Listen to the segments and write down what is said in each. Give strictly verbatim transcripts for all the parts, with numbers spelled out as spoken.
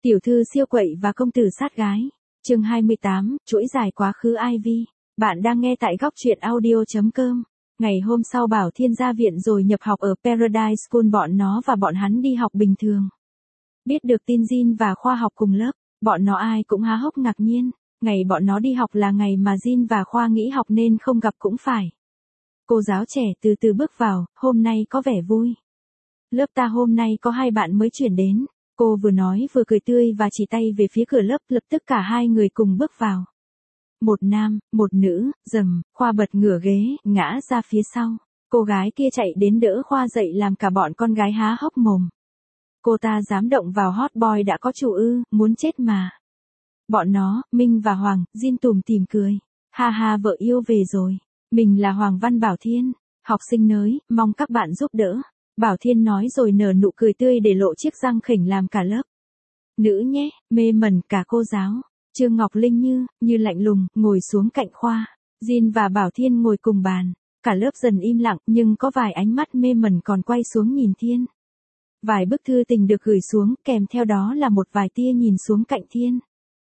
Tiểu thư siêu quậy và công tử sát gái. Chương hai mươi tám, chuỗi dài quá khứ Ivy. Bạn đang nghe tại góc truyện audio chấm com. Ngày hôm sau Bảo Thiên ra viện rồi nhập học ở Paradise School, bọn nó và bọn hắn đi học bình thường. Biết được tin Jin và Khoa học cùng lớp, bọn nó ai cũng há hốc ngạc nhiên. Ngày bọn nó đi học là ngày mà Jin và Khoa nghỉ học nên không gặp cũng phải. Cô giáo trẻ từ từ bước vào, hôm nay có vẻ vui. Lớp ta hôm nay có hai bạn mới chuyển đến. Cô vừa nói vừa cười tươi và chỉ tay về phía cửa lớp, lập tức cả hai người cùng bước vào. Một nam, một nữ, rầm, Khoa bật ngửa ghế, ngã ra phía sau. Cô gái kia chạy đến đỡ Khoa dậy làm cả bọn con gái há hốc mồm. Cô ta dám động vào hot boy đã có chủ ư, muốn chết mà. Bọn nó, Minh và Hoàng, Jin tủm tỉm cười. Ha ha, vợ yêu về rồi. Mình là Hoàng Văn Bảo Thiên, học sinh nới, mong các bạn giúp đỡ. Bảo Thiên nói rồi nở nụ cười tươi để lộ chiếc răng khểnh làm cả lớp. Nữ nhé, mê mẩn cả cô giáo. Trương Ngọc Linh như, như lạnh lùng, ngồi xuống cạnh Khoa. Jin và Bảo Thiên ngồi cùng bàn. Cả lớp dần im lặng nhưng có vài ánh mắt mê mẩn còn quay xuống nhìn Thiên. Vài bức thư tình được gửi xuống, kèm theo đó là một vài tia nhìn xuống cạnh Thiên.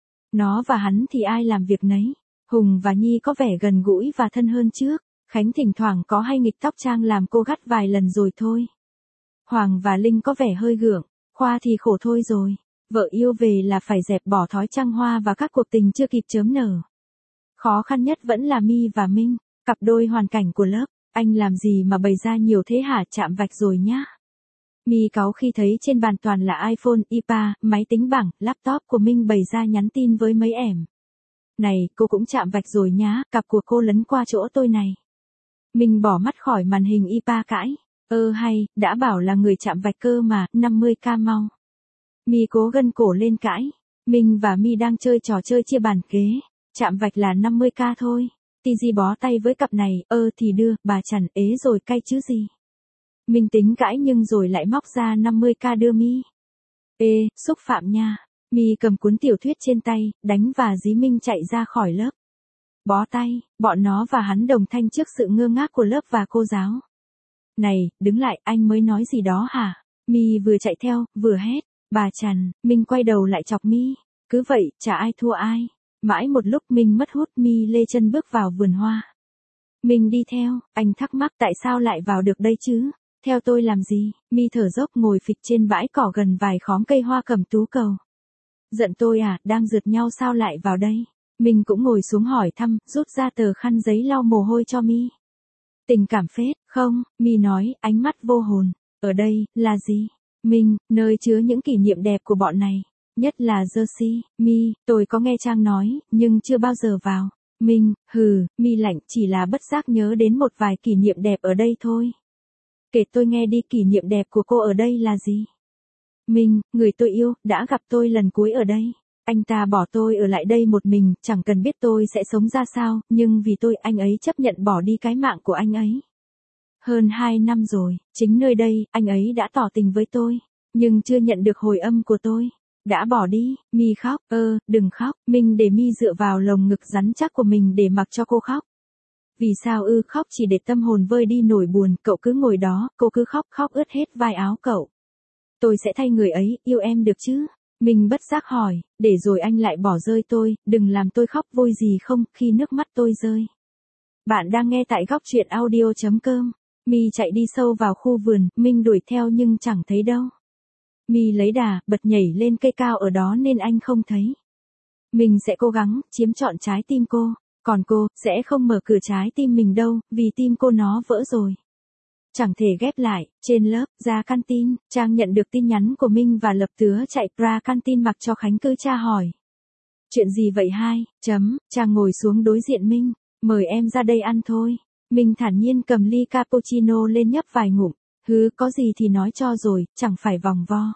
Nó và hắn thì ai làm việc nấy. Hùng và Nhi có vẻ gần gũi và thân hơn trước. Khánh thỉnh thoảng có hay nghịch tóc Trang làm cô gắt vài lần rồi thôi. Hoàng và Linh có vẻ hơi gượng, Khoa thì khổ thôi rồi. Vợ yêu về là phải dẹp bỏ thói trăng hoa và các cuộc tình chưa kịp chớm nở. Khó khăn nhất vẫn là My và Minh, cặp đôi hoàn cảnh của lớp. Anh làm gì mà bày ra nhiều thế hả, chạm vạch rồi nhá. My cáu khi thấy trên bàn toàn là iPhone, iPad, máy tính bảng, laptop của Minh bày ra nhắn tin với mấy ẻm. Này, cô cũng chạm vạch rồi nhá, cặp của cô lấn qua chỗ tôi này. Minh bỏ mắt khỏi màn hình iPad cãi. Ơ hay, đã bảo là người chạm vạch cơ mà, năm mươi k mau. My cố gân cổ lên cãi. Minh và My đang chơi trò chơi chia bàn kế. Chạm vạch là năm mươi k thôi. Tg bó tay với cặp này, ơ thì đưa, bà chằn ế rồi cay chứ gì. Minh tính cãi nhưng rồi lại móc ra năm mươi k đưa My. Ê, xúc phạm nha. My cầm cuốn tiểu thuyết trên tay, đánh và dí Minh chạy ra khỏi lớp. Bó tay, bọn nó và hắn đồng thanh trước sự ngơ ngác của lớp và cô giáo. Này, đứng lại, anh mới nói gì đó hả? My vừa chạy theo, vừa hét. Bà chằn. Minh quay đầu lại chọc My. Cứ vậy, chả ai thua ai. Mãi một lúc Minh mất hút, My lê chân bước vào vườn hoa. Minh đi theo, anh thắc mắc tại sao lại vào được đây chứ? Theo tôi làm gì? My thở dốc ngồi phịch trên bãi cỏ gần vài khóm cây hoa cẩm tú cầu. Giận tôi à, đang rượt nhau sao lại vào đây? Minh cũng ngồi xuống hỏi thăm, rút ra tờ khăn giấy lau mồ hôi cho My. Tình cảm phết, không? My nói, ánh mắt vô hồn. Ở đây, là gì? Minh, nơi chứa những kỷ niệm đẹp của bọn này. Nhất là Jersey. My, tôi có nghe Trang nói, nhưng chưa bao giờ vào. Minh, hừ, My lạnh, chỉ là bất giác nhớ đến một vài kỷ niệm đẹp ở đây thôi. Kể tôi nghe đi, kỷ niệm đẹp của cô ở đây là gì? Minh, người tôi yêu, đã gặp tôi lần cuối ở đây. Anh ta bỏ tôi ở lại đây một mình, chẳng cần biết tôi sẽ sống ra sao, nhưng vì tôi anh ấy chấp nhận bỏ đi cái mạng của anh ấy. Hơn hai năm rồi, chính nơi đây, anh ấy đã tỏ tình với tôi, nhưng chưa nhận được hồi âm của tôi. Đã bỏ đi. My khóc, ơ, đừng khóc. Minh để My dựa vào lồng ngực rắn chắc của mình để mặc cho cô khóc. Vì sao ư? Khóc chỉ để tâm hồn vơi đi nỗi buồn, cậu cứ ngồi đó, cô cứ khóc, khóc ướt hết vai áo cậu. Tôi sẽ thay người ấy, yêu em được chứ? Mình bất giác hỏi, để rồi anh lại bỏ rơi tôi, đừng làm tôi khóc vui gì không, khi nước mắt tôi rơi. Bạn đang nghe tại góc truyện audio chấm com. My chạy đi sâu vào khu vườn, Minh đuổi theo nhưng chẳng thấy đâu. My lấy đà, bật nhảy lên cây cao ở đó nên anh không thấy. Mình sẽ cố gắng, chiếm trọn trái tim cô, còn cô, sẽ không mở cửa trái tim mình đâu, vì tim cô nó vỡ rồi. Chẳng thể ghép lại. Trên lớp, ra canteen, Trang nhận được tin nhắn của Minh và lập tứa chạy ra canteen mặc cho Khánh cứ tra hỏi. Chuyện gì vậy hai? Chấm, Trang ngồi xuống đối diện Minh, mời em ra đây ăn thôi. Minh thản nhiên cầm ly cappuccino lên nhấp vài ngụm, hứ, có gì thì nói cho rồi, chẳng phải vòng vo.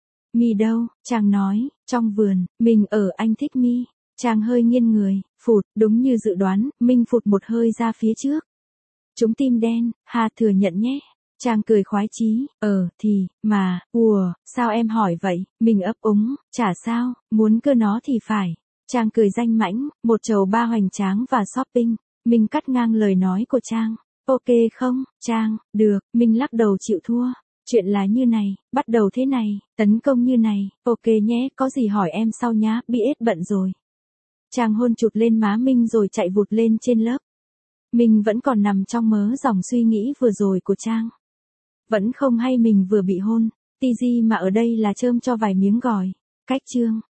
My đâu? Trang nói, trong vườn. Minh ở, anh thích My. Trang hơi nghiêng người, phụt, đúng như dự đoán, Minh phụt một hơi ra phía trước. Chúng tim đen, ha, thừa nhận nhé. Trang cười khoái chí, ờ, thì, mà, ùa, sao em hỏi vậy? Mình ấp úng, chả sao, muốn cơ nó thì phải. Trang cười danh mãnh, một chầu ba hoành tráng và shopping. Mình cắt ngang lời nói của Trang. Ok không, Trang, được, mình lắc đầu chịu thua. Chuyện là như này, bắt đầu thế này, tấn công như này, ok nhé, có gì hỏi em sau nhá, bê ét bận rồi. Trang hôn chụt lên má Minh rồi chạy vụt lên trên lớp. Minh vẫn còn nằm trong mớ dòng suy nghĩ vừa rồi của Trang. Vẫn không hay mình vừa bị hôn, tê giê mà ở đây là chơm cho vài miếng gỏi. Cách chương